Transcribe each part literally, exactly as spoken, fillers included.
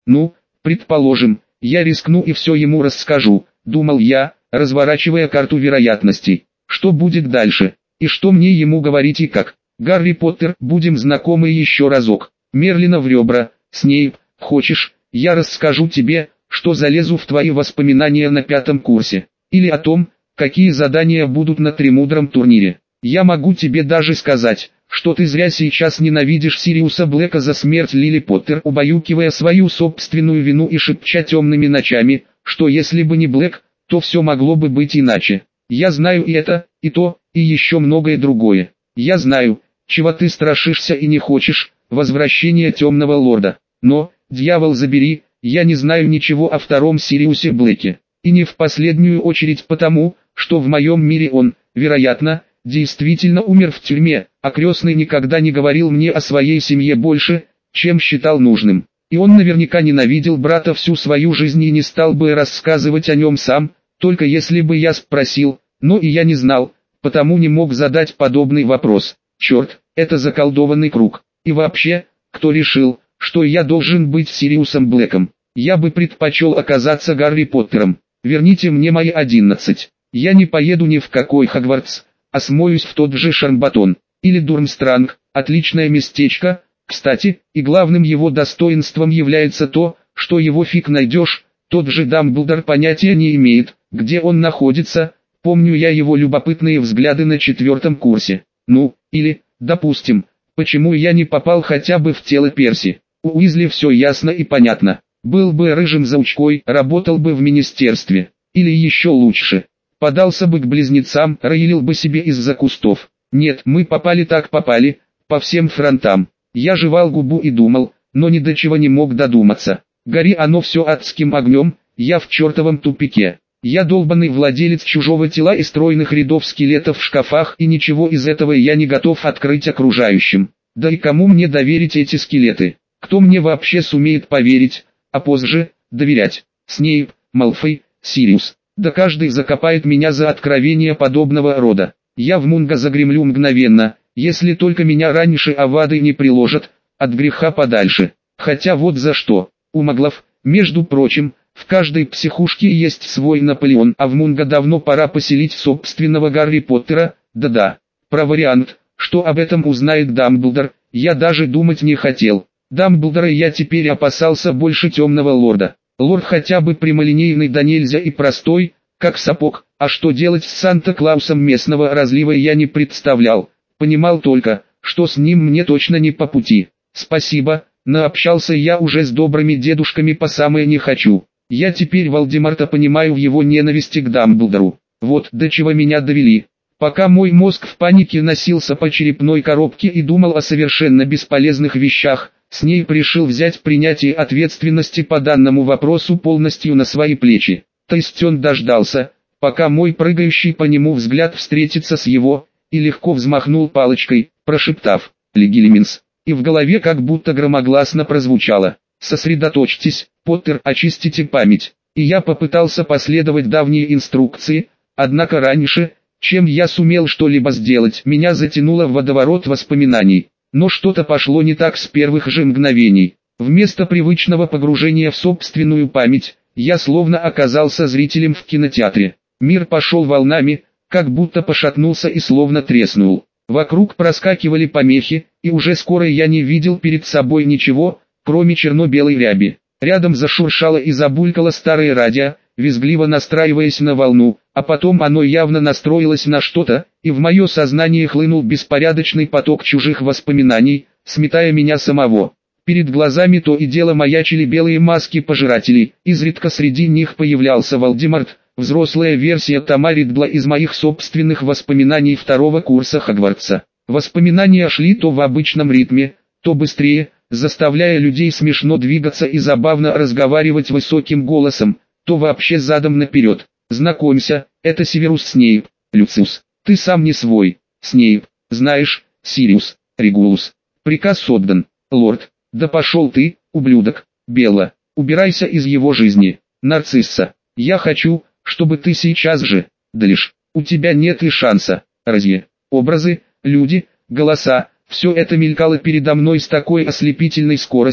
Ну, предположим, я рискну и все ему расскажу, думал я, разворачивая карту вероятностей. Что будет дальше? И что мне ему говорить и как? Гарри Поттер, будем знакомы еще разок. Мерлина в ребра. Снейп, хочешь, я расскажу тебе, что залезу в твои воспоминания на пятом курсе. Или о том, какие задания будут на Тремудром турнире. Я могу тебе даже сказать, что ты зря сейчас ненавидишь Сириуса Блэка за смерть Лили Поттер, убаюкивая свою собственную вину и шепча темными ночами, что если бы не Блэк, то все могло бы быть иначе. Я знаю и это, и то, и еще многое другое. Я знаю, чего ты страшишься и не хочешь, возвращения Темного Лорда. Но, дьявол забери, я не знаю ничего о втором Сириусе Блэке. И не в последнюю очередь потому, что в моем мире он, вероятно, действительно умер в тюрьме, а крестный никогда не говорил мне о своей семье больше, чем считал нужным. И он наверняка ненавидел брата всю свою жизнь и не стал бы рассказывать о нем сам, только если бы я спросил, но и я не знал, потому не мог задать подобный вопрос. Черт, это заколдованный круг. И вообще, кто решил, что я должен быть Сириусом Блэком? Я бы предпочел оказаться Гарри Поттером. Верните мне мои одиннадцать. Я не поеду ни в какой Хогвартс, а смоюсь в тот же Шарбатон. Или Дурмстранг, отличное местечко, кстати, и главным его достоинством является то, что его фиг найдешь, тот же Дамблдор понятия не имеет, где он находится, помню я его любопытные взгляды на четвертом курсе. Ну, или, допустим, почему я не попал хотя бы в тело Перси? У Уизли все ясно и понятно. Был бы рыжим заучкой, работал бы в министерстве. Или еще лучше, подался бы к близнецам, роилил бы себе из-за кустов. Нет, мы попали так попали, по всем фронтам. Я жевал губу и думал, но ни до чего не мог додуматься. Гори оно все адским огнем, я в чертовом тупике. Я долбанный владелец чужого тела и стройных рядов скелетов в шкафах, и ничего из этого я не готов открыть окружающим. Да и кому мне доверить эти скелеты? Кто мне вообще сумеет поверить, а позже, доверять? Снейп, Малфой, Сириус. Да каждый закопает меня за откровения подобного рода. Я в Мунга загремлю мгновенно, если только меня раньше Авады не приложат, от греха подальше. Хотя вот за что. У маглов, между прочим, в каждой психушке есть свой Наполеон, а в Мунга давно пора поселить собственного Гарри Поттера. Да-да, про вариант, что об этом узнает Дамблдор, я даже думать не хотел. Дамблдора я теперь опасался больше Темного Лорда. Лорд хотя бы прямолинейный да нельзя и простой, как сапог, а что делать с Санта-Клаусом местного разлива я не представлял. Понимал только, что с ним мне точно не по пути. Спасибо, наобщался я уже с добрыми дедушками по самое не хочу. Я теперь Волдемарта понимаю в его ненависти к Дамблдору. Вот до чего меня довели. Пока мой мозг в панике носился по черепной коробке и думал о совершенно бесполезных вещах, Снейп решил взять принятие ответственности по данному вопросу полностью на свои плечи. То есть он дождался, пока мой прыгающий по нему взгляд встретится с его, и легко взмахнул палочкой, прошептав «Легилиминс». И в голове как будто громогласно прозвучало: «Сосредоточьтесь, Поттер, очистите память». И я попытался последовать давние инструкции, однако раньше, чем я сумел что-либо сделать, меня затянуло в водоворот воспоминаний. Но что-то пошло не так с первых же мгновений. Вместо привычного погружения в собственную память, я словно оказался зрителем в кинотеатре. Мир пошел волнами, как будто пошатнулся и словно треснул. Вокруг проскакивали помехи, и уже скоро я не видел перед собой ничего, кроме черно-белой ряби. Рядом зашуршало и забулькало старое радио, визгливо настраиваясь на волну, а потом оно явно настроилось на что-то, и в мое сознание хлынул беспорядочный поток чужих воспоминаний, сметая меня самого. Перед глазами то и дело маячили белые маски пожирателей, изредка среди них появлялся Волдемарт, взрослая версия Тома Риддла из моих собственных воспоминаний второго курса Хогвартса. Воспоминания шли то в обычном ритме, то быстрее, заставляя людей смешно двигаться и забавно разговаривать высоким голосом, то вообще задом наперед. Знакомься, это Северус Снейп. Люциус, ты сам не свой. Снейп, знаешь, Сириус, Регулус. Приказ отдан. Лорд, да пошел ты, ублюдок. Белла, убирайся из его жизни. Нарцисса, я хочу, чтобы ты сейчас же. Да лишь, у тебя нет и шанса. Разве? Образы, люди, голоса, все это мелькало передо мной с такой ослепительной скоростью,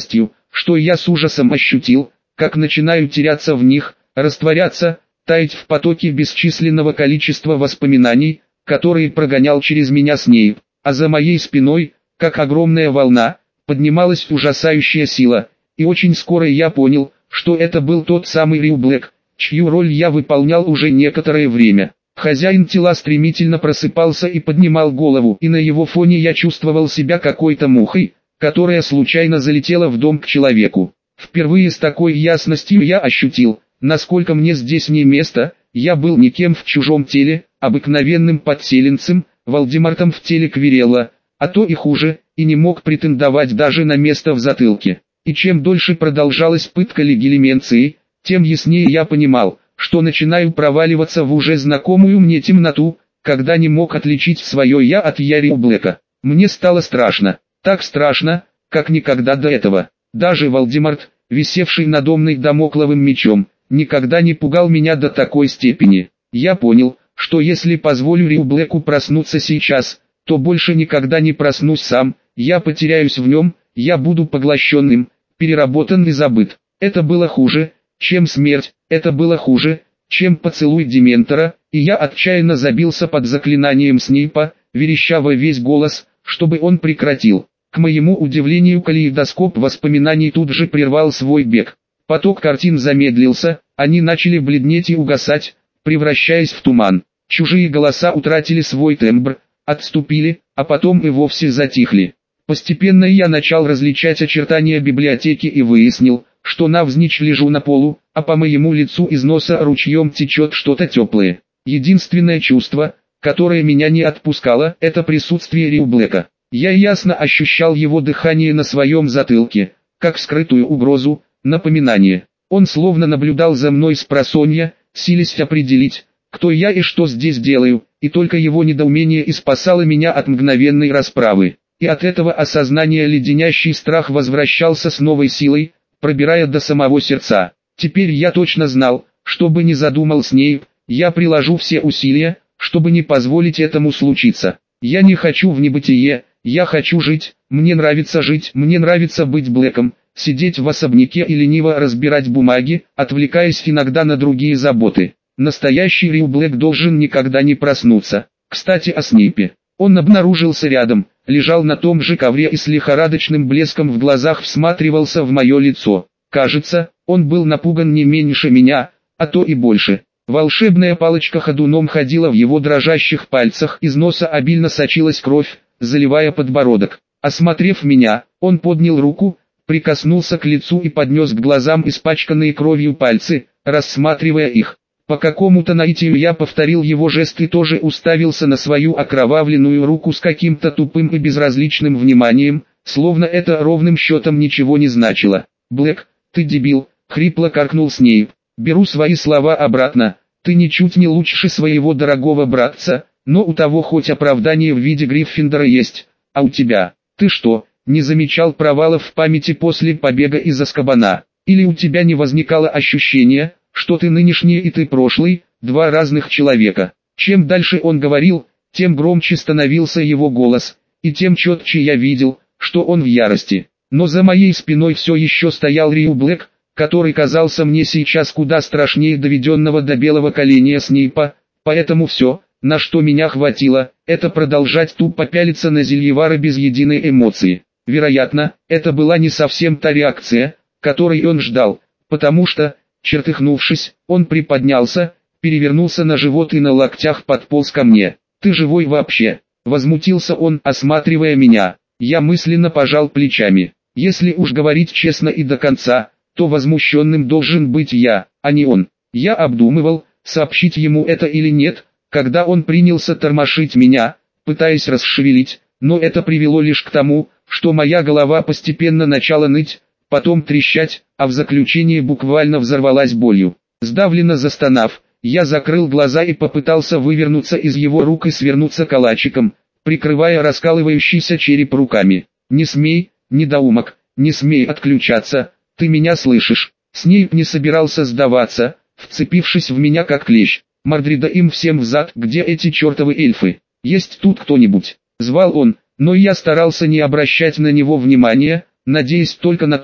что я с ужасом ощутил, как начинаю теряться в них, растворяться, таять в потоке бесчисленного количества воспоминаний, которые прогонял через меня Снейп, а за моей спиной, как огромная волна, поднималась ужасающая сила, и очень скоро я понял, что это был тот самый Рью Блэк, чью роль я выполнял уже некоторое время. Хозяин тела стремительно просыпался и поднимал голову, и на его фоне я чувствовал себя какой-то мухой, которая случайно залетела в дом к человеку. Впервые с такой ясностью я ощутил, насколько мне здесь не место. Я был никем в чужом теле, обыкновенным подселенцем, Волдемортом в теле Квирелла, а то и хуже, и не мог претендовать даже на место в затылке. И чем дольше продолжалась пытка легилименции, тем яснее я понимал, что начинаю проваливаться в уже знакомую мне темноту, когда не мог отличить свое «я» от «я» Рью Блэка. Мне стало страшно, так страшно, как никогда до этого. Даже Волдеморт, висевший надо мной дамокловым мечом, никогда не пугал меня до такой степени. Я понял, что если позволю Рью Блэку проснуться сейчас, то больше никогда не проснусь сам, я потеряюсь в нем, я буду поглощенным, переработан и забыт. Это было хуже, чем смерть, это было хуже, чем поцелуй Дементора, и я отчаянно забился под заклинанием Снейпа, вереща во весь голос, чтобы он прекратил. К моему удивлению, калейдоскоп воспоминаний тут же прервал свой бег. Поток картин замедлился, они начали бледнеть и угасать, превращаясь в туман. Чужие голоса утратили свой тембр, отступили, а потом и вовсе затихли. Постепенно я начал различать очертания библиотеки и выяснил, что навзничь лежу на полу, а по моему лицу из носа ручьем течет что-то теплое. Единственное чувство, которое меня не отпускало, это присутствие Рью Блэка. Я ясно ощущал его дыхание на своем затылке, как скрытую угрозу, напоминание. Он словно наблюдал за мной спросонья, силясь определить, кто я и что здесь делаю, и только его недоумение и спасало меня от мгновенной расправы. И от этого осознания леденящий страх возвращался с новой силой, пробирая до самого сердца. Теперь я точно знал, что бы ни задумал Снейп, я приложу все усилия, чтобы не позволить этому случиться. Я не хочу в небытие, я хочу жить, мне нравится жить, мне нравится быть Блэком, сидеть в особняке и лениво разбирать бумаги, отвлекаясь иногда на другие заботы. Настоящий Рью Блэк должен никогда не проснуться. Кстати, о Снейпе. Он обнаружился рядом, лежал на том же ковре и с лихорадочным блеском в глазах всматривался в мое лицо. Кажется, он был напуган не меньше меня, а то и больше. Волшебная палочка ходуном ходила в его дрожащих пальцах, из носа обильно сочилась кровь, заливая подбородок. Осмотрев меня, он поднял руку, прикоснулся к лицу и поднес к глазам испачканные кровью пальцы, рассматривая их. По какому-то наитию я повторил его жест и тоже уставился на свою окровавленную руку с каким-то тупым и безразличным вниманием, словно это ровным счетом ничего не значило. «Блэк, ты дебил», — хрипло каркнул Снейп. «Беру свои слова обратно, ты ничуть не лучше своего дорогого братца, но у того хоть оправдание в виде Гриффиндора есть, а у тебя, ты что, не замечал провалов в памяти после побега из Азкабана? Или у тебя не возникало ощущения, что ты нынешний и ты прошлый, два разных человека?» Чем дальше он говорил, тем громче становился его голос, и тем четче я видел, что он в ярости. Но за моей спиной все еще стоял Рью Блэк, который казался мне сейчас куда страшнее доведенного до белого коленя Снейпа, поэтому все, на что меня хватило, это продолжать тупо пялиться на Зельевара без единой эмоции. Вероятно, это была не совсем та реакция, которой он ждал, потому что, чертыхнувшись, он приподнялся, перевернулся на живот и на локтях подполз ко мне. «Ты живой вообще?» — возмутился он, осматривая меня. Я мысленно пожал плечами. Если уж говорить честно и до конца, то возмущенным должен быть я, а не он. Я обдумывал, сообщить ему это или нет, когда он принялся тормошить меня, пытаясь расшевелить, но это привело лишь к тому, что моя голова постепенно начала ныть, потом трещать, а в заключение буквально взорвалась болью. Сдавленно застонав, я закрыл глаза и попытался вывернуться из его рук и свернуться калачиком, прикрывая раскалывающийся череп руками. «Не смей, недоумок, не смей отключаться, ты меня слышишь?» Снейп не собирался сдаваться, вцепившись в меня как клещ. «Мордрида им всем взад, где эти чертовы эльфы? Есть тут кто-нибудь?» Звал он, но я старался не обращать на него внимания, надеясь только на то,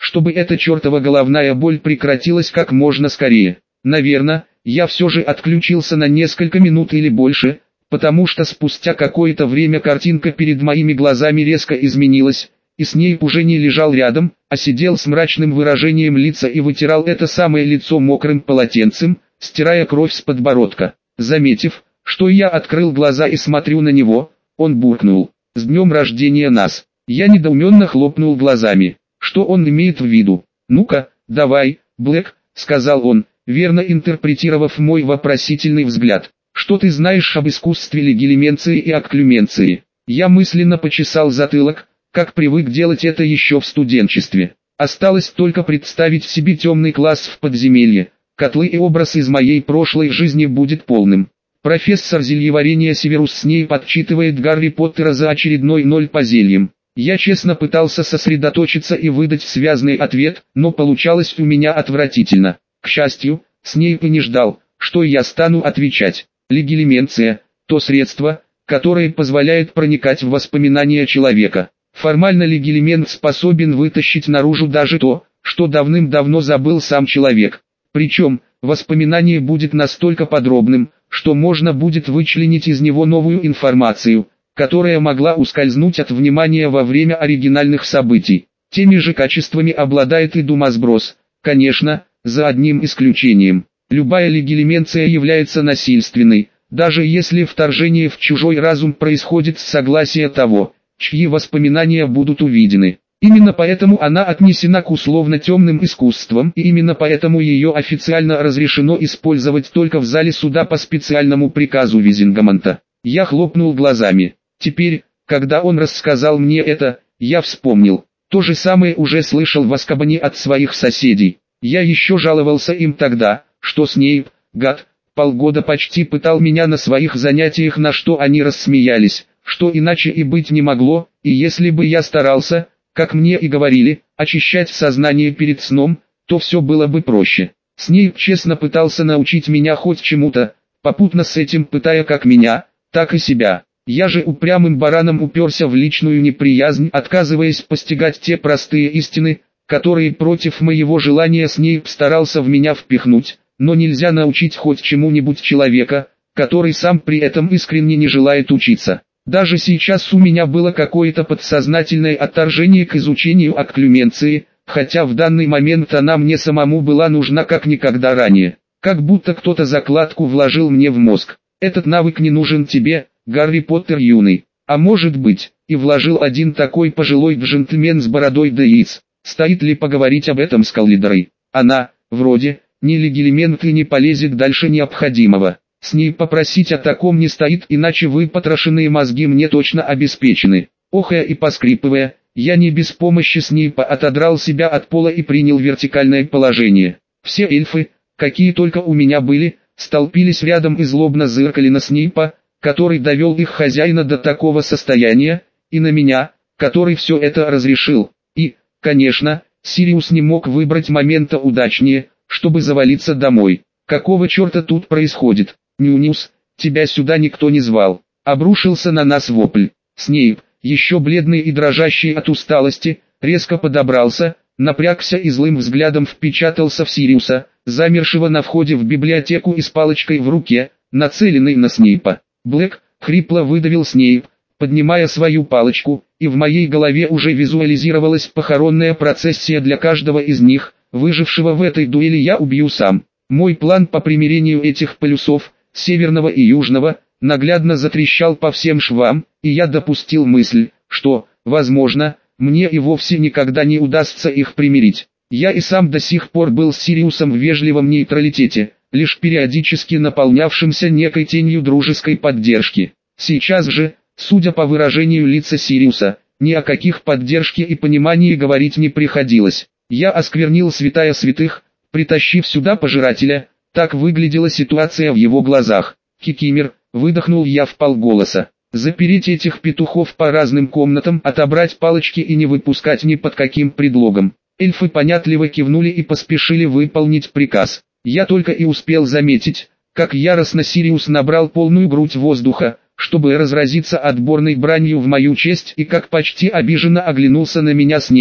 чтобы эта чертова головная боль прекратилась как можно скорее. Наверное, я все же отключился на несколько минут или больше, потому что спустя какое-то время картинка перед моими глазами резко изменилась, и Снейп уже не лежал рядом, а сидел с мрачным выражением лица и вытирал это самое лицо мокрым полотенцем, стирая кровь с подбородка. Заметив, что я открыл глаза и смотрю на него, он буркнул: «С днем рождения нас!» Я недоуменно хлопнул глазами. Что он имеет в виду? «Ну-ка, давай, Блэк», — сказал он, верно интерпретировав мой вопросительный взгляд. «Что ты знаешь об искусстве легилименции и окклюменции?» Я мысленно почесал затылок, как привык делать это еще в студенчестве. Осталось только представить себе темный класс в подземелье. Котлы и образ из моей прошлой жизни будет полным. Профессор зельеварения Северус Снейп отчитывает Гарри Поттера за очередной ноль по зельям. Я честно пытался сосредоточиться и выдать связный ответ, но получалось у меня отвратительно. К счастью, Снейп и не ждал, что я стану отвечать. Легилименция – то средство, которое позволяет проникать в воспоминания человека. Формально легилимент способен вытащить наружу даже то, что давным-давно забыл сам человек. Причем, воспоминание будет настолько подробным, что можно будет вычленить из него новую информацию, которая могла ускользнуть от внимания во время оригинальных событий. Теми же качествами обладает и думосброс, конечно, за одним исключением. Любая легилименция является насильственной, даже если вторжение в чужой разум происходит с согласия того, чьи воспоминания будут увидены. Именно поэтому она отнесена к условно-темным искусствам, и именно поэтому ее официально разрешено использовать только в зале суда по специальному приказу Визингамонта. Я хлопнул глазами. Теперь, когда он рассказал мне это, я вспомнил. То же самое уже слышал в Азкабане от своих соседей. Я еще жаловался им тогда, что Снейп, гад, полгода почти пытал меня на своих занятиях, на что они рассмеялись, что иначе и быть не могло, и если бы я старался, как мне и говорили, очищать сознание перед сном, то все было бы проще. Снейп честно пытался научить меня хоть чему-то, попутно с этим пытая как меня, так и себя. Я же упрямым бараном уперся в личную неприязнь, отказываясь постигать те простые истины, которые против моего желания Снейп старался в меня впихнуть, но нельзя научить хоть чему-нибудь человека, который сам при этом искренне не желает учиться. Даже сейчас у меня было какое-то подсознательное отторжение к изучению окклюменции, хотя в данный момент она мне самому была нужна как никогда ранее. Как будто кто-то закладку вложил мне в мозг. Этот навык не нужен тебе, Гарри Поттер юный. А может быть, и вложил один такой пожилой джентльмен с бородой до яиц. Стоит ли поговорить об этом с Коллидорой? Она, вроде, не легилимент и не полезет дальше необходимого. С ней попросить о таком не стоит, иначе выпотрошенные мозги мне точно обеспечены. Охая и поскрипывая, я не без помощи Снейпа отодрал себя от пола и принял вертикальное положение. Все эльфы, какие только у меня были, столпились рядом и злобно зыркали на Снейпа, который довел их хозяина до такого состояния, и на меня, который все это разрешил. И, конечно, Сириус не мог выбрать момента удачнее, чтобы завалиться домой. Какого черта тут происходит? Нюнюс, тебя сюда никто не звал. Обрушился на нас вопль. Снейп, еще бледный и дрожащий от усталости, резко подобрался, напрягся и злым взглядом впечатался в Сириуса, замершего на входе в библиотеку и с палочкой в руке, нацеленной на Снейпа. Блэк, хрипло выдавил Снейп, поднимая свою палочку, и в моей голове уже визуализировалась похоронная процессия для каждого из них, выжившего в этой дуэли я убью сам. Мой план по примирению этих полюсов, северного и южного, наглядно затрещал по всем швам, и я допустил мысль, что, возможно, мне и вовсе никогда не удастся их примирить. Я и сам до сих пор был с Сириусом в вежливом нейтралитете, лишь периодически наполнявшимся некой тенью дружеской поддержки. Сейчас же, судя по выражению лица Сириуса, ни о каких поддержке и понимании говорить не приходилось. Я осквернил святая святых, притащив сюда пожирателя. Так выглядела ситуация в его глазах. Кикимер, выдохнул я вполголоса. Запереть этих петухов по разным комнатам, отобрать палочки и не выпускать ни под каким предлогом. Эльфы понятливо кивнули и поспешили выполнить приказ. Я только и успел заметить, как яростно Сириус набрал полную грудь воздуха, чтобы разразиться отборной бранью в мою честь, и как почти обиженно оглянулся на меня Снейп,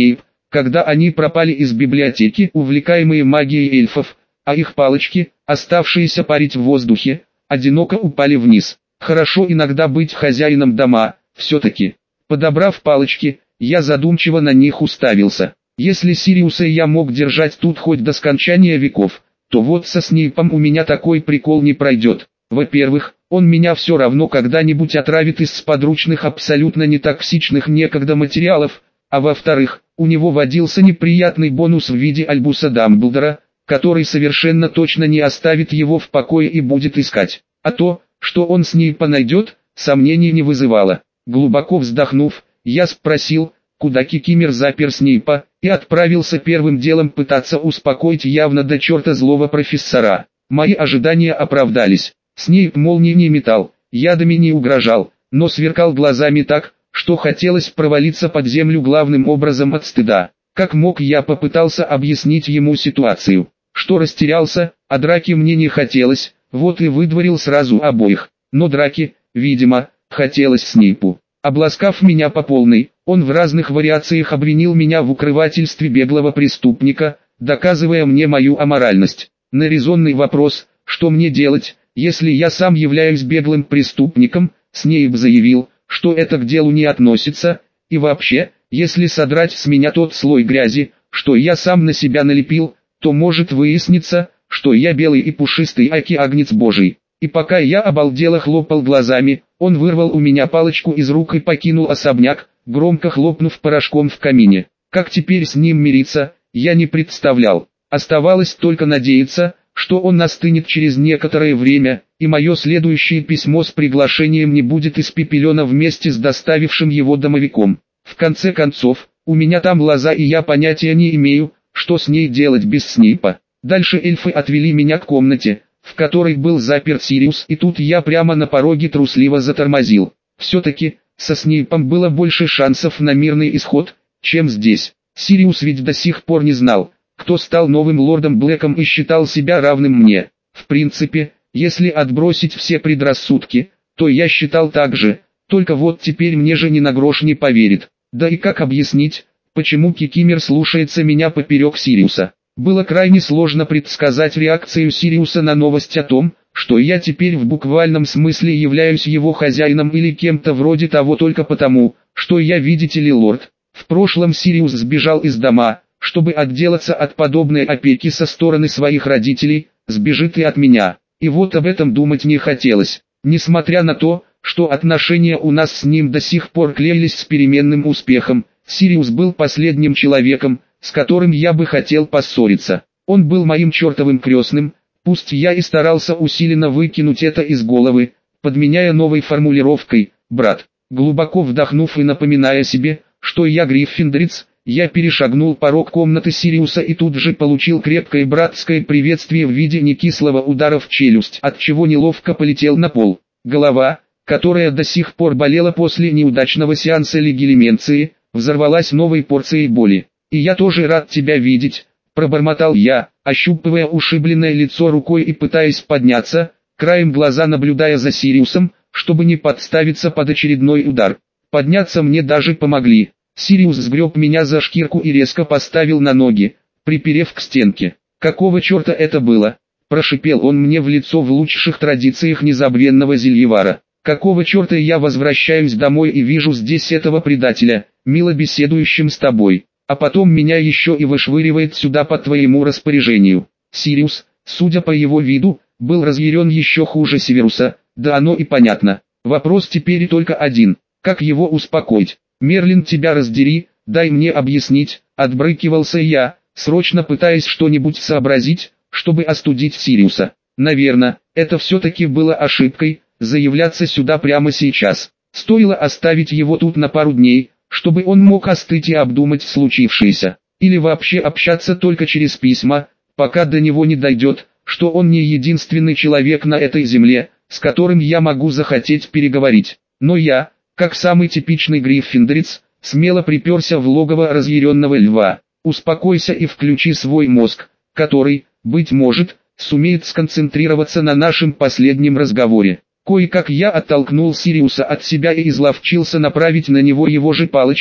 когда они пропали из библиотеки, увлекаемые магией эльфов, а их палочки, оставшиеся парить в воздухе, одиноко упали вниз. Хорошо иногда быть хозяином дома, все-таки. Подобрав палочки, я задумчиво на них уставился. Если Сириуса я мог держать тут хоть до скончания веков, то вот со Снейпом у меня такой прикол не пройдет. Во-первых, он меня все равно когда-нибудь отравит из подручных абсолютно нетоксичных некогда материалов, а во-вторых, у него водился неприятный бонус в виде Альбуса Дамблдора, который совершенно точно не оставит его в покое и будет искать. А то, что он Снейпа найдет, сомнений не вызывало. Глубоко вздохнув, я спросил, куда Кикимер запер Снейпа, и отправился первым делом пытаться успокоить явно до черта злого профессора. Мои ожидания оправдались. Снейп молнии не метал, ядами не угрожал, но сверкал глазами так, что хотелось провалиться под землю главным образом от стыда. Как мог, я попытался объяснить ему ситуацию, что растерялся, а драки мне не хотелось, вот и выдворил сразу обоих. Но драки, видимо, хотелось Снейпу. Обласкав меня по полной, он в разных вариациях обвинил меня в укрывательстве беглого преступника, доказывая мне мою аморальность. На резонный вопрос, что мне делать, если я сам являюсь беглым преступником, Снейп заявил, что это к делу не относится, и вообще, если содрать с меня тот слой грязи, что я сам на себя налепил, то может выясниться, что я белый и пушистый аки агнец божий. И пока я обалдело хлопал глазами, он вырвал у меня палочку из рук и покинул особняк, громко хлопнув порошком в камине. Как теперь с ним мириться, я не представлял. Оставалось только надеяться, что он остынет через некоторое время, и мое следующее письмо с приглашением не будет испепелено вместе с доставившим его домовиком. В конце концов, у меня там лоза, и я понятия не имею, что с ней делать без Снейпа. Дальше эльфы отвели меня к комнате, в которой был заперт Сириус, и тут я прямо на пороге трусливо затормозил. Все-таки, со Снейпом было больше шансов на мирный исход, чем здесь. Сириус ведь до сих пор не знал, кто стал новым лордом Блэком, и считал себя равным мне. В принципе, если отбросить все предрассудки, то я считал так же, только вот теперь мне же ни на грош не поверит. Да и как объяснить, почему Кикимер слушается меня поперек Сириуса? Было крайне сложно предсказать реакцию Сириуса на новость о том, что я теперь в буквальном смысле являюсь его хозяином или кем-то вроде того, только потому, что я, видите ли, лорд. В прошлом Сириус сбежал из дома, чтобы отделаться от подобной опеки со стороны своих родителей, сбежит и от меня. И вот об этом думать не хотелось. Несмотря на то, что отношения у нас с ним до сих пор клеились с переменным успехом, Сириус был последним человеком, с которым я бы хотел поссориться. Он был моим чертовым крестным, пусть я и старался усиленно выкинуть это из головы, подменяя новой формулировкой «брат». Глубоко вдохнув и напоминая себе, что я гриффиндорец, я перешагнул порог комнаты Сириуса и тут же получил крепкое братское приветствие в виде некислого удара в челюсть, от чего неловко полетел на пол. Голова, которая до сих пор болела после неудачного сеанса легилименции, взорвалась новой порцией боли. «И я тоже рад тебя видеть», — пробормотал я, ощупывая ушибленное лицо рукой и пытаясь подняться, краем глаза наблюдая за Сириусом, чтобы не подставиться под очередной удар. Подняться мне даже помогли. Сириус сгреб меня за шкирку и резко поставил на ноги, приперев к стенке. «Какого черта это было?» – прошипел он мне в лицо в лучших традициях незабвенного Зельевара. «Какого черта я возвращаюсь домой и вижу здесь этого предателя, мило беседующим с тобой, а потом меня еще и вышвыривает сюда по твоему распоряжению?» Сириус, судя по его виду, был разъярен еще хуже Северуса, да оно и понятно. Вопрос теперь только один: как его успокоить? «Мерлин, тебя раздери, дай мне объяснить», — отбрыкивался я, срочно пытаясь что-нибудь сообразить, чтобы остудить Сириуса. Наверное, это все-таки было ошибкой, заявляться сюда прямо сейчас. Стоило оставить его тут на пару дней, чтобы он мог остыть и обдумать случившееся. Или вообще общаться только через письма, пока до него не дойдет, что он не единственный человек на этой земле, с которым я могу захотеть переговорить. Но я, как самый типичный гриффиндорец, смело приперся в логово разъяренного льва. «Успокойся и включи свой мозг, который, быть может, сумеет сконцентрироваться на нашем последнем разговоре». Кое-как я оттолкнул Сириуса от себя и изловчился направить на него его же палочку,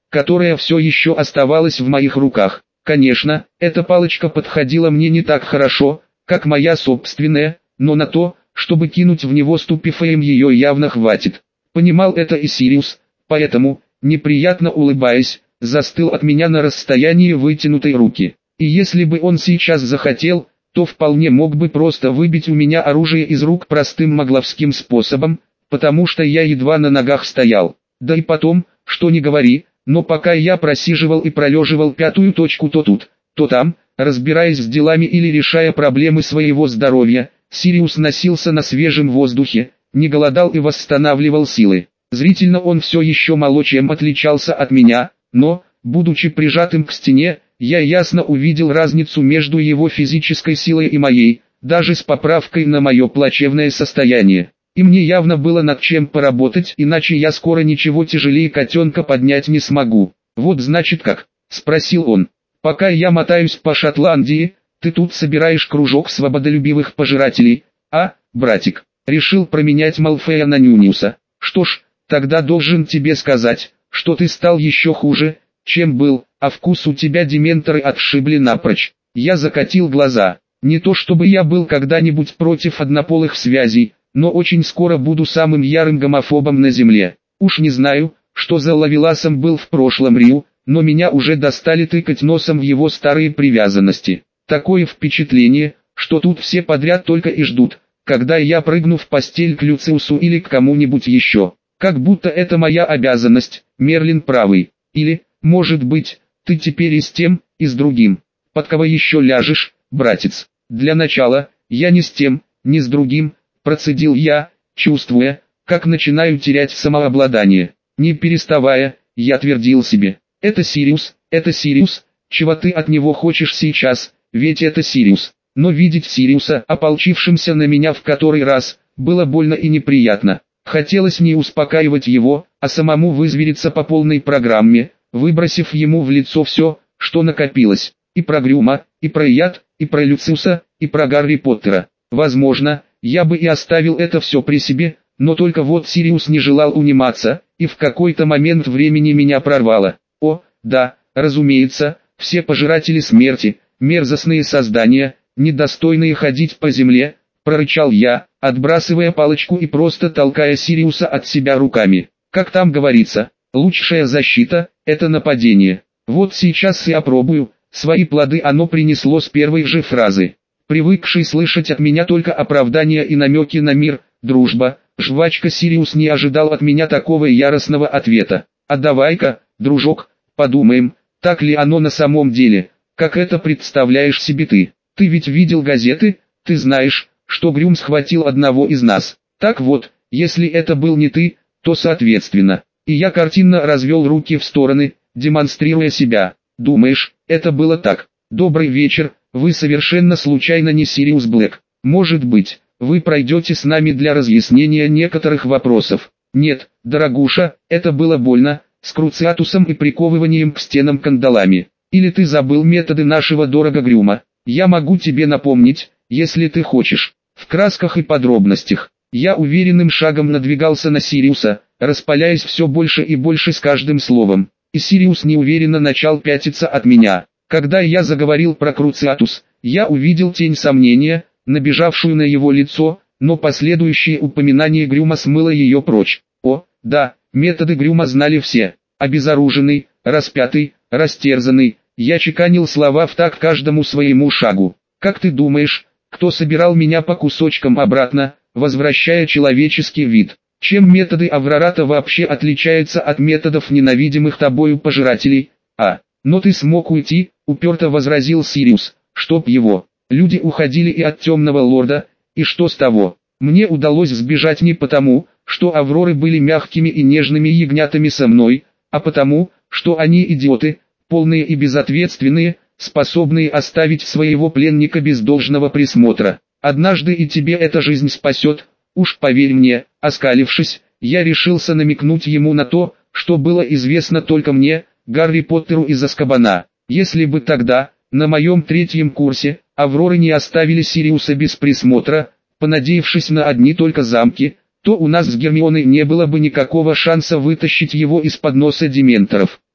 которая все еще оставалась в моих руках. Конечно, эта палочка подходила мне не так хорошо, как моя собственная, но на то, чтобы кинуть в него ступифеем, ее явно хватит. Понимал это и Сириус, поэтому, неприятно улыбаясь, застыл от меня на расстоянии вытянутой руки. И если бы он сейчас захотел, то вполне мог бы просто выбить у меня оружие из рук простым магловским способом, потому что я едва на ногах стоял. Да и потом, что ни говори, но пока я просиживал и пролеживал пятую точку то тут, то там, разбираясь с делами или решая проблемы своего здоровья, Сириус носился на свежем воздухе, не голодал и восстанавливал силы. Зрительно он все еще мало чем отличался от меня, но, будучи прижатым к стене, я ясно увидел разницу между его физической силой и моей, даже с поправкой на мое плачевное состояние. И мне явно было над чем поработать, иначе я скоро ничего тяжелее котенка поднять не смогу. «Вот значит как?» – спросил он. «Пока я мотаюсь по Шотландии, ты тут собираешь кружок свободолюбивых пожирателей, а, братик, решил променять Малфея на Нюниуса. Что ж, тогда должен тебе сказать, что ты стал еще хуже, чем был, а вкус у тебя дементоры отшибли напрочь». Я закатил глаза. Не то чтобы я был когда-нибудь против однополых связей, но очень скоро буду самым ярым гомофобом на земле. Уж не знаю, что за ловеласом был в прошлом Рью, но меня уже достали тыкать носом в его старые привязанности. Такое впечатление, что тут все подряд только и ждут, когда я прыгну в постель к Люциусу или к кому-нибудь еще. Как будто это моя обязанность, Мерлин правый. Или, может быть, ты теперь и с тем, и с другим. Под кого еще ляжешь, братец? Для начала, я не с тем, ни с другим, процедил я, чувствуя, как начинаю терять самообладание. Не переставая, я твердил себе: это Сириус, это Сириус, чего ты от него хочешь сейчас, ведь это Сириус. Но видеть Сириуса, ополчившимся на меня в который раз, было больно и неприятно. Хотелось не успокаивать его, а самому вызвериться по полной программе, выбросив ему в лицо все, что накопилось. И про Грюма, и про яд, и про Люциуса, и про Гарри Поттера. Возможно, я бы и оставил это все при себе, но только вот Сириус не желал униматься, и в какой-то момент времени меня прорвало. О, да, разумеется, все пожиратели смерти, мерзостные создания, недостойные ходить по земле, прорычал я, отбрасывая палочку и просто толкая Сириуса от себя руками. Как там говорится, лучшая защита – это нападение. Вот сейчас и опробую, свои плоды оно принесло с первой же фразы. Привыкший слышать от меня только оправдания и намеки на мир, дружба, жвачка, Сириус не ожидал от меня такого яростного ответа. А давай-ка, дружок, подумаем, так ли оно на самом деле, как это представляешь себе ты. Ты ведь видел газеты, ты знаешь, что Грюм схватил одного из нас. Так вот, если это был не ты, то соответственно. И я картинно развел руки в стороны, демонстрируя себя. Думаешь, это было так? Добрый вечер, вы совершенно случайно не Сириус Блэк. Может быть, вы пройдете с нами для разъяснения некоторых вопросов. Нет, дорогуша, это было больно, с круциатусом и приковыванием к стенам кандалами. Или ты забыл методы нашего дорого Грюма? Я могу тебе напомнить, если ты хочешь. В красках и подробностях. Я уверенным шагом надвигался на Сириуса, распаляясь все больше и больше с каждым словом. И Сириус неуверенно начал пятиться от меня. Когда я заговорил про круциатус, я увидел тень сомнения, набежавшую на его лицо, но последующее упоминание Грюма смыло ее прочь. О, да, методы Грюма знали все. Обезоруженный, распятый, растерзанный. Я чеканил слова в такт каждому своему шагу. Как ты думаешь, кто собирал меня по кусочкам обратно, возвращая человеческий вид? Чем методы Аврората вообще отличаются от методов ненавидимых тобою пожирателей? А, но ты смог уйти, уперто возразил Сириус, чтоб его. Люди уходили и от темного лорда, и что с того? Мне удалось сбежать не потому, что Авроры были мягкими и нежными ягнятами со мной, а потому, что они идиоты, полные и безответственные, способные оставить своего пленника без должного присмотра. Однажды и тебе эта жизнь спасет, уж поверь мне. Оскалившись, я решился намекнуть ему на то, что было известно только мне, Гарри Поттеру из Азкабана. Если бы тогда, на моем третьем курсе, Авроры не оставили Сириуса без присмотра, понадеявшись на одни только замки, то у нас с Гермионой не было бы никакого шанса вытащить его из-под носа дементоров.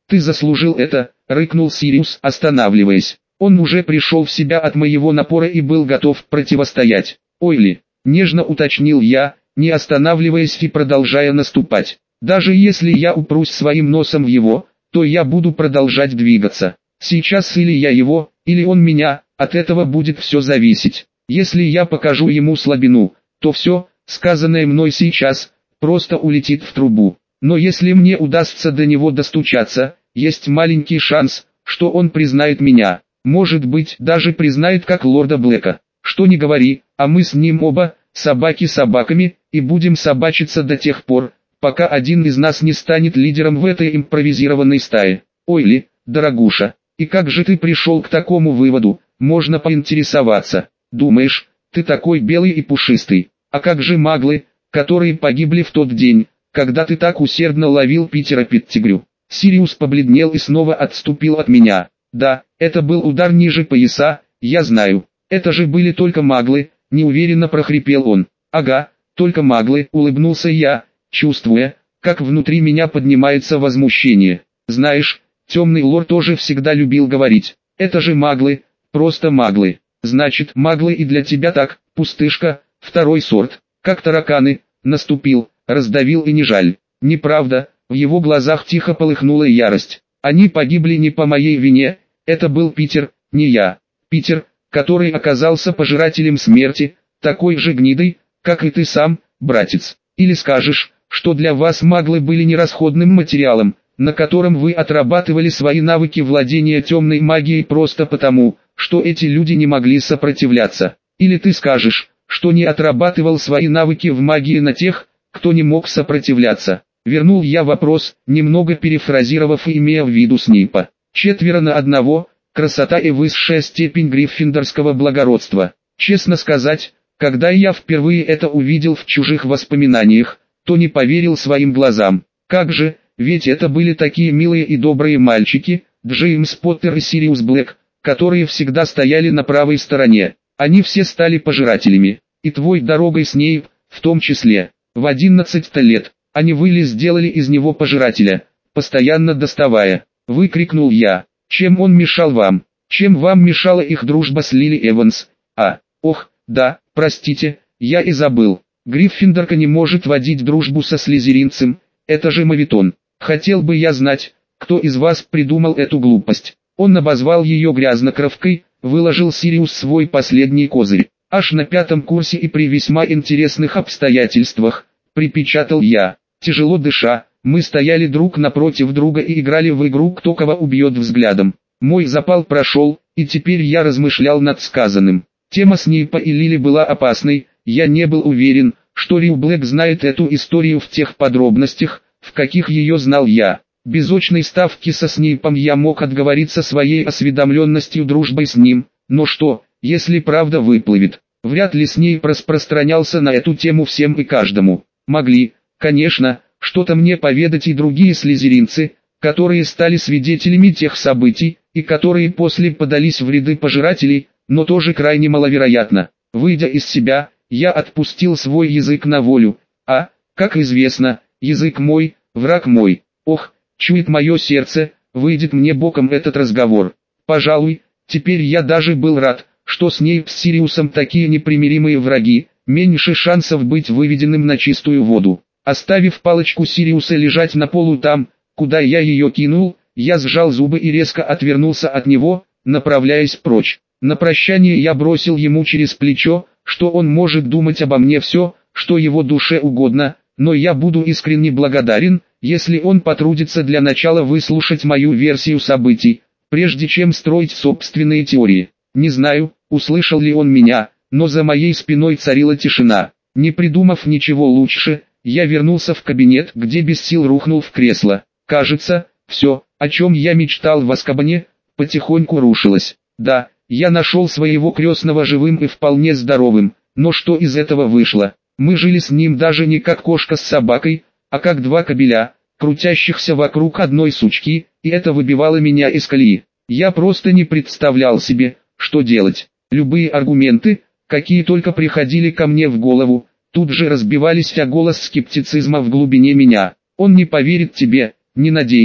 Ты заслужил это, рыкнул Сириус, останавливаясь. Он уже пришел в себя от моего напора и был готов противостоять. Ойли, нежно уточнил я, не останавливаясь и продолжая наступать. Даже если я упрусь своим носом в его, то я буду продолжать двигаться. Сейчас или я его, или он меня, от этого будет все зависеть. Если я покажу ему слабину, то все, сказанное мной сейчас, просто улетит в трубу. Но если мне удастся до него достучаться, есть маленький шанс, что он признает меня. Может быть, даже признает как лорда Блэка. Что ни говори, а мы с ним оба, собаки собаками, и будем собачиться до тех пор, пока один из нас не станет лидером в этой импровизированной стае. Ойли, дорогуша, и как же ты пришел к такому выводу, можно поинтересоваться. Думаешь, ты такой белый и пушистый, а как же маглы, которые погибли в тот день, когда ты так усердно ловил Питера Петтигрю? Сириус побледнел и снова отступил от меня. Да, это был удар ниже пояса, я знаю. Это же были только маглы, неуверенно прохрипел он. Ага, только маглы, улыбнулся я, чувствуя, как внутри меня поднимается возмущение. Знаешь, темный лорд тоже всегда любил говорить. Это же маглы, просто маглы. Значит, маглы и для тебя так, пустышка, второй сорт, как тараканы, наступил, раздавил и не жаль. Неправда, в его глазах тихо полыхнула ярость. Они погибли не по моей вине, это был Питер, не я. Питер, который оказался пожирателем смерти, такой же гнидой, как и ты сам, братец. Или скажешь, что для вас маглы были нерасходным материалом, на котором вы отрабатывали свои навыки владения темной магией просто потому, что эти люди не могли сопротивляться. Или ты скажешь, что не отрабатывал свои навыки в магии на тех, кто не мог сопротивляться. Вернул я вопрос, немного перефразировав и имея в виду Снейпа. Четверо на одного, красота и высшая степень гриффиндорского благородства. Честно сказать, когда я впервые это увидел в чужих воспоминаниях, то не поверил своим глазам. Как же, ведь это были такие милые и добрые мальчики, Джеймс Поттер и Сириус Блэк, которые всегда стояли на правой стороне. Они все стали пожирателями, и твой дорогой Снейп, в том числе. В одиннадцать лет, они выли сделали из него пожирателя, постоянно доставая. Выкрикнул я. Чем он мешал вам? Чем вам мешала их дружба с Лили Эванс? А, ох, да, простите, я и забыл. Гриффиндорка не может водить дружбу со слизеринцем, это же моветон. Хотел бы я знать, кто из вас придумал эту глупость. Он обозвал ее грязнокровкой, выложил Сириус свой последний козырь. Аж на пятом курсе и при весьма интересных обстоятельствах, припечатал я. Тяжело дыша, мы стояли друг напротив друга и играли в игру «Кто кого убьет» взглядом. Мой запал прошел, и теперь я размышлял над сказанным. Тема Снейпа и Лили была опасной, я не был уверен, что Рил Блэк знает эту историю в тех подробностях, в каких ее знал я. Без очной ставки со Снейпом я мог отговориться своей осведомленностью дружбой с ним, но что, если правда выплывет? Вряд ли Снейп распространялся на эту тему всем и каждому. Могли, конечно, что-то мне поведать и другие слизеринцы, которые стали свидетелями тех событий, и которые после подались в ряды пожирателей, но тоже крайне маловероятно. Выйдя из себя, я отпустил свой язык на волю, а, как известно, язык мой, враг мой. Ох, чует мое сердце, выйдет мне боком этот разговор. Пожалуй, теперь я даже был рад, что Снейп с Сириусом такие непримиримые враги, меньше шансов быть выведенным на чистую воду. Оставив палочку Сириуса лежать на полу там, куда я ее кинул, я сжал зубы и резко отвернулся от него, направляясь прочь. На прощание я бросил ему через плечо, что он может думать обо мне все, что его душе угодно, но я буду искренне благодарен, если он потрудится для начала выслушать мою версию событий, прежде чем строить собственные теории. Не знаю, услышал ли он меня, но за моей спиной царила тишина. Не придумав ничего лучше, я вернулся в кабинет, где без сил рухнул в кресло. Кажется, все, о чем я мечтал в Азкабане, потихоньку рушилось. Да, я нашел своего крестного живым и вполне здоровым, но что из этого вышло? Мы жили с ним даже не как кошка с собакой, а как два кобеля, крутящихся вокруг одной сучки, и это выбивало меня из колеи. Я просто не представлял себе, что делать. Любые аргументы, какие только приходили ко мне в голову, тут же разбивались о голос скептицизма в глубине меня. Он не поверит тебе, не надейся.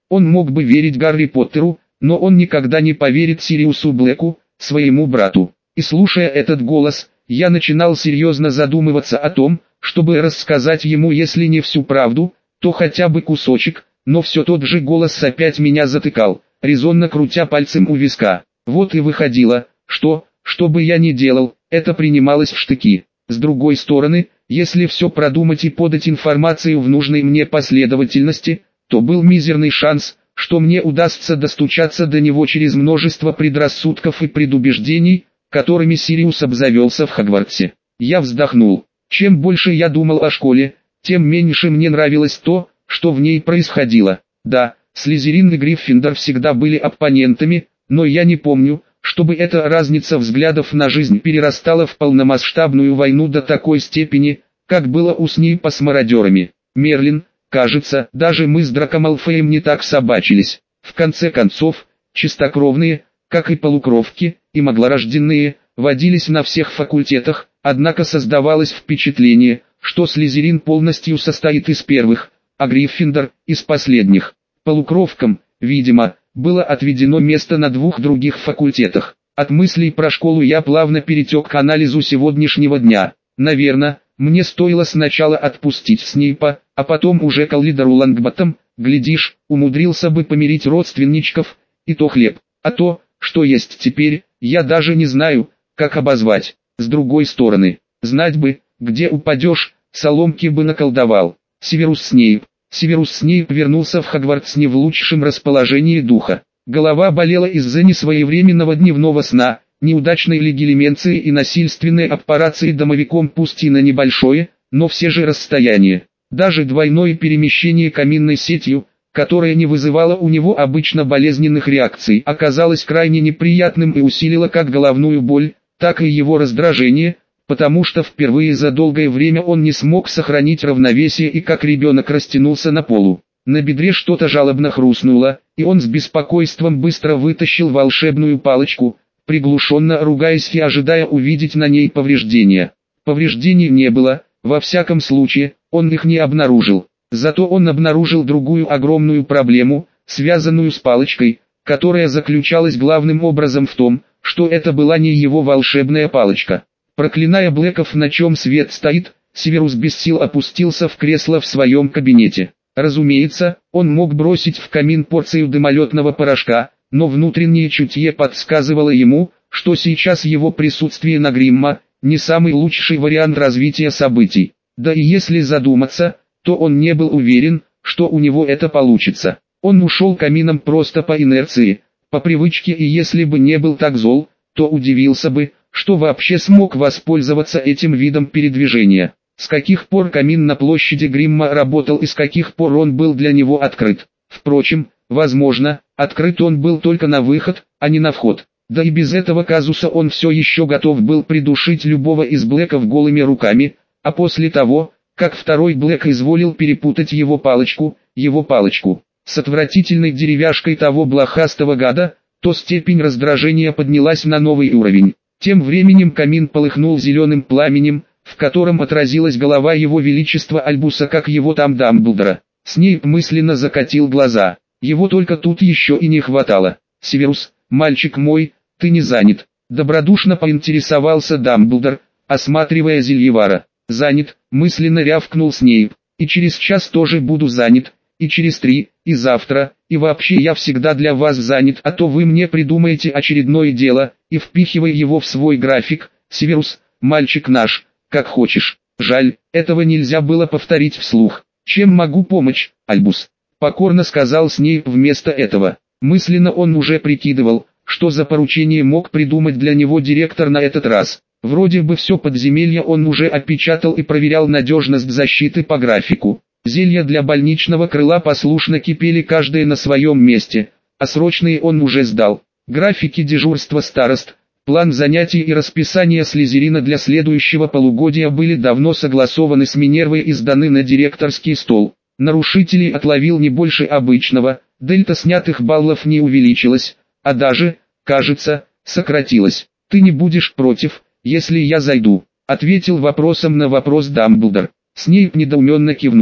Он мог бы верить Гарри Поттеру, но он никогда не поверит Сириусу Блэку, своему брату. И слушая этот голос, я начинал серьезно задумываться о том, чтобы рассказать ему, если не всю правду, то хотя бы кусочек, но все тот же голос опять меня затыкал, резонно крутя пальцем у виска. Вот и выходило, что, что бы я ни делал, это принималось в штыки. С другой стороны, если все продумать и подать информацию в нужной мне последовательности, то был мизерный шанс, что мне удастся достучаться до него через множество предрассудков и предубеждений, которыми Сириус обзавелся в Хогвартсе. Я вздохнул. Чем больше я думал о школе, тем меньше мне нравилось то, что в ней происходило. Да, Слизерин и Гриффиндор всегда были оппонентами, но я не помню, чтобы эта разница взглядов на жизнь перерастала в полномасштабную войну до такой степени, как было у Снейпа с мародерами. Мерлин, кажется, даже мы с Драко Малфоем не так собачились. В конце концов, чистокровные, как и полукровки, и маглорожденные, водились на всех факультетах, однако создавалось впечатление, что Слизерин полностью состоит из первых, а Гриффиндор – из последних. Полукровкам, видимо, было отведено место на двух других факультетах. От мыслей про школу я плавно перетек к анализу сегодняшнего дня. Наверное, мне стоило сначала отпустить Снейпа, а потом уже к Аллидору Лонгботтом, глядишь, умудрился бы помирить родственничков, и то хлеб. А то, что есть теперь, я даже не знаю, как обозвать. С другой стороны, знать бы, где упадешь, соломки бы наколдовал. Северус Снейп. Северус Снейп вернулся в Хогвартс не в лучшем расположении духа. Голова болела из-за несвоевременного дневного сна, неудачной легилименции и насильственной операции домовиком, пусть и на небольшое, но все же расстояние. Даже двойное перемещение каминной сетью, которое не вызывало у него обычно болезненных реакций, оказалось крайне неприятным и усилило как головную боль, так и его раздражение, потому что впервые за долгое время он не смог сохранить равновесие и как ребенок растянулся на полу. На бедре что-то жалобно хрустнуло, и он с беспокойством быстро вытащил волшебную палочку, приглушенно ругаясь и ожидая увидеть на ней повреждения. Повреждений не было, во всяком случае, он их не обнаружил. Зато он обнаружил другую огромную проблему, связанную с палочкой, которая заключалась главным образом в том, что это была не его волшебная палочка. Проклиная Блэков, на чем свет стоит, Северус без сил опустился в кресло в своем кабинете. Разумеется, он мог бросить в камин порцию дымолетного порошка, но внутреннее чутье подсказывало ему, что сейчас его присутствие на Гримма – не самый лучший вариант развития событий. Да и если задуматься, то он не был уверен, что у него это получится. Он ушел камином просто по инерции, по привычке, и если бы не был так зол, то удивился бы, что вообще смог воспользоваться этим видом передвижения. С каких пор камин на площади Гримма работал и с каких пор он был для него открыт. Впрочем, возможно, открыт он был только на выход, а не на вход. Да и без этого казуса он все еще готов был придушить любого из Блэков голыми руками, а после того, как второй Блэк изволил перепутать его палочку, его палочку, с отвратительной деревяшкой того блохастого гада, то степень раздражения поднялась на новый уровень. Тем временем камин полыхнул зеленым пламенем, в котором отразилась голова его величества Альбуса, как его там Дамблдора. Снейп мысленно закатил глаза. Его только тут еще и не хватало. «Северус, мальчик мой, ты не занят?» Добродушно поинтересовался Дамблдор, осматривая Зельевара. «Занят», мысленно рявкнул Снейп. «И через час тоже буду занят, и через три, и завтра, и вообще я всегда для вас занят, а то вы мне придумаете очередное дело, и впихивай его в свой график. Северус, мальчик наш, как хочешь». Жаль, этого нельзя было повторить вслух. «Чем могу помочь, Альбус?» покорно сказал Снейп вместо этого. Мысленно он уже прикидывал, что за поручение мог придумать для него директор на этот раз. Вроде бы все подземелье он уже опечатал и проверял надежность защиты по графику. Зелья для больничного крыла послушно кипели каждое на своем месте, а срочные он уже сдал. Графики дежурства старост, план занятий и расписание Слизерина для следующего полугодия были давно согласованы с Минервой и сданы на директорский стол. Нарушителей отловил не больше обычного, дельта снятых баллов не увеличилась, а даже, кажется, сократилась. «Ты не будешь против, если я зайду?» — ответил вопросом на вопрос Дамблдор. Снейп недоуменно кивнул.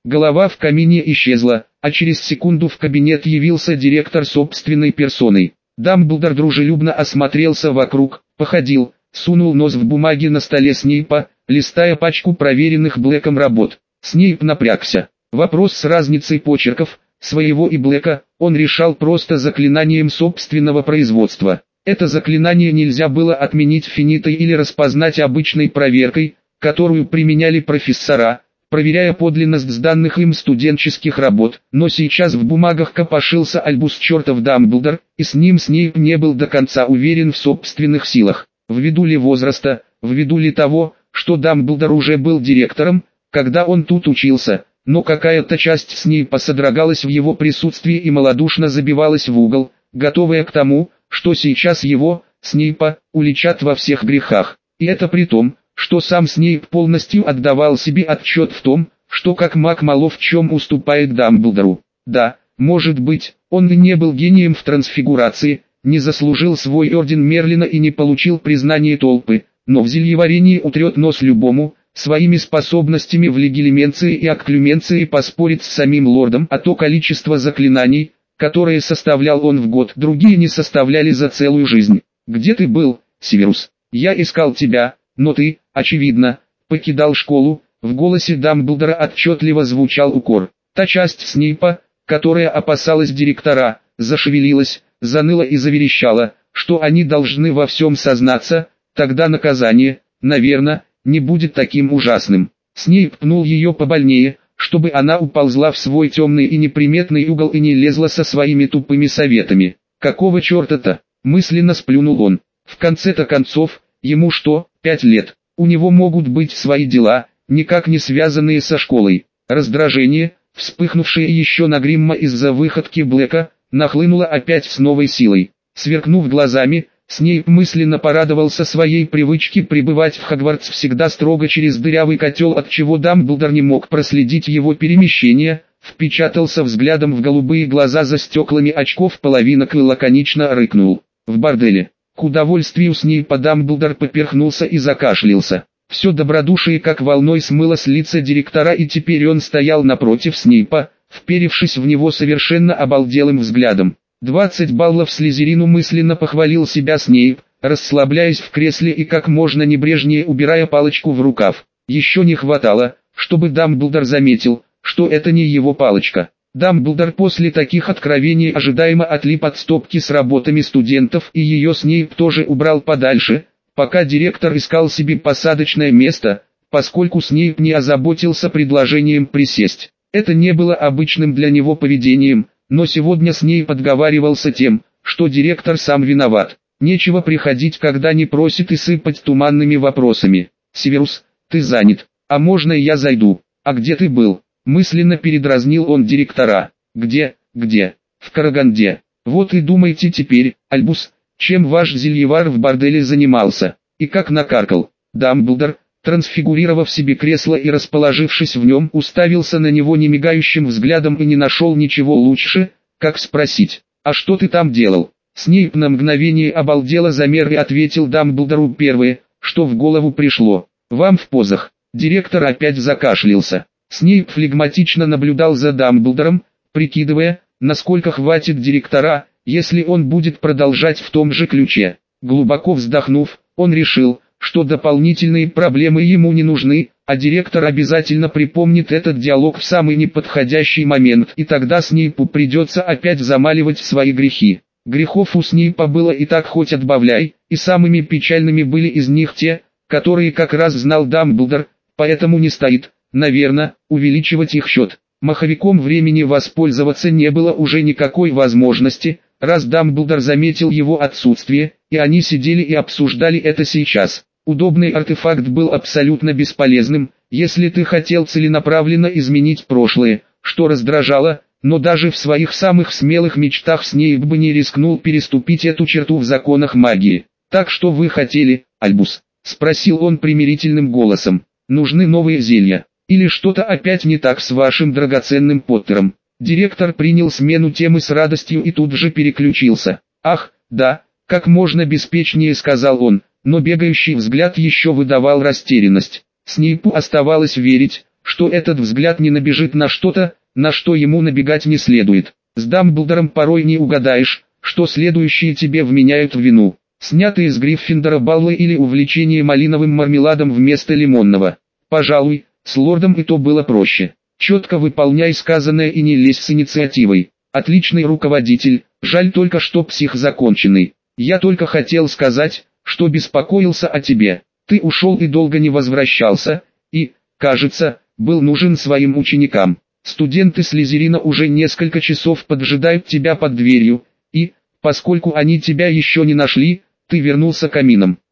Голова в камине исчезла, а через секунду в кабинет явился директор собственной персоной. Дамблдор дружелюбно осмотрелся вокруг, походил, сунул нос в бумаги на столе Снейпа, листая пачку проверенных Блэком работ. Снейп напрягся. Вопрос с разницей почерков, своего и Блэка, он решал просто заклинанием собственного производства. Это заклинание нельзя было отменить финитой или распознать обычной проверкой, которую применяли профессора, проверяя подлинность данных им студенческих работ, но сейчас в бумагах копошился Альбус чертов Дамблдор, и с ним Снейп не был до конца уверен в собственных силах. Ввиду ли возраста, ввиду ли того, что Дамблдор уже был директором, когда он тут учился, но какая-то часть Снейпа содрогалась в его присутствии и малодушно забивалась в угол, готовая к тому, что сейчас его, Снейпа, уличат во всех грехах. И это при том, что сам Снейп полностью отдавал себе отчет в том, что как маг мало в чем уступает Дамблдору. Да, может быть, он и не был гением в трансфигурации, не заслужил свой орден Мерлина и не получил признания толпы, но в зельеварении утрет нос любому, своими способностями в легилименции и акклюменции поспорит с самим лордом, а то количество заклинаний, которые составлял он в год, другие не составляли за целую жизнь. «Где ты был, Северус? Я искал тебя, но ты, очевидно, покидал школу». В голосе Дамблдора отчетливо звучал укор. Та часть Снейпа, которая опасалась директора, зашевелилась, заныла и заверещала, что они должны во всем сознаться, тогда наказание, наверное, не будет таким ужасным. Снейп пнул ее побольнее, чтобы она уползла в свой темный и неприметный угол и не лезла со своими тупыми советами. «Какого черта-то?» – мысленно сплюнул он. В конце-то концов, ему что, пять лет? У него могут быть свои дела, никак не связанные со школой. Раздражение, вспыхнувшее еще на Гримма из-за выходки Блэка, нахлынуло опять с новой силой. Сверкнув глазами, Снейп мысленно порадовался своей привычке пребывать в Хогвартс всегда строго через дырявый котел, от чего Дамблдор не мог проследить его перемещение, впечатался взглядом в голубые глаза за стеклами очков половинок и лаконично рыкнул. В борделе. К удовольствию Снейпа Дамблдор поперхнулся и закашлялся. Все добродушие как волной смыло с лица директора, и теперь он стоял напротив Снейпа, вперевшись в него совершенно обалделым взглядом. «Двадцать баллов Слизерину», мысленно похвалил себя Снейп, расслабляясь в кресле и как можно небрежнее убирая палочку в рукав. Еще не хватало, чтобы Дамблдор заметил, что это не его палочка. Дамблдор после таких откровений ожидаемо отлип от стопки с работами студентов, и ее Снейп тоже убрал подальше, пока директор искал себе посадочное место, поскольку Снейп не озаботился предложением присесть. Это не было обычным для него поведением, но сегодня Снейп отговаривался тем, что директор сам виноват. Нечего приходить, когда не просит, и сыпать туманными вопросами. «Северус, ты занят, а можно я зайду? А где ты был?» Мысленно передразнил он директора. «Где, где? В Караганде. Вот и думайте теперь, Альбус, чем ваш зельевар в борделе занимался, и как накаркал». Дамблдор, трансфигурировав себе кресло и расположившись в нем, уставился на него немигающим взглядом и не нашел ничего лучше, как спросить: «А что ты там делал?» Снейп на мгновение обалдело замер и ответил Дамблдору первое, что в голову пришло: «Вам в позах». Директор опять закашлялся. Снейп флегматично наблюдал за Дамблдором, прикидывая, насколько хватит директора, если он будет продолжать в том же ключе. Глубоко вздохнув, он решил, что дополнительные проблемы ему не нужны, а директор обязательно припомнит этот диалог в самый неподходящий момент, и тогда Снейпу придется опять замаливать свои грехи. Грехов у Снейпа было и так хоть отбавляй, и самыми печальными были из них те, которые как раз знал Дамблдор, поэтому не стоит, наверное, увеличивать их счет. Маховиком времени воспользоваться не было уже никакой возможности, раз Дамблдор заметил его отсутствие, и они сидели и обсуждали это сейчас. Удобный артефакт был абсолютно бесполезным, если ты хотел целенаправленно изменить прошлое, что раздражало, но даже в своих самых смелых мечтах Снейп бы не рискнул переступить эту черту в законах магии. «Так что вы хотели, Альбус?» – спросил он примирительным голосом. «Нужны новые зелья? Или что-то опять не так с вашим драгоценным Поттером?» Директор принял смену темы с радостью и тут же переключился. «Ах, да», – как можно беспечнее сказал он, но бегающий взгляд еще выдавал растерянность. Снейпу оставалось верить, что этот взгляд не набежит на что-то, на что ему набегать не следует. С Дамблдором порой не угадаешь, что следующие тебе вменяют в вину. Снятые с Гриффиндора баллы или увлечение малиновым мармеладом вместо лимонного. Пожалуй, с лордом и то было проще. Четко выполняй сказанное и не лезь с инициативой. Отличный руководитель, жаль только что псих законченный. Я только хотел сказать, что беспокоился о тебе. Ты ушел и долго не возвращался, и, кажется, был нужен своим ученикам. Студенты Слизерина уже несколько часов поджидают тебя под дверью, и, поскольку они тебя еще не нашли, ты вернулся камином.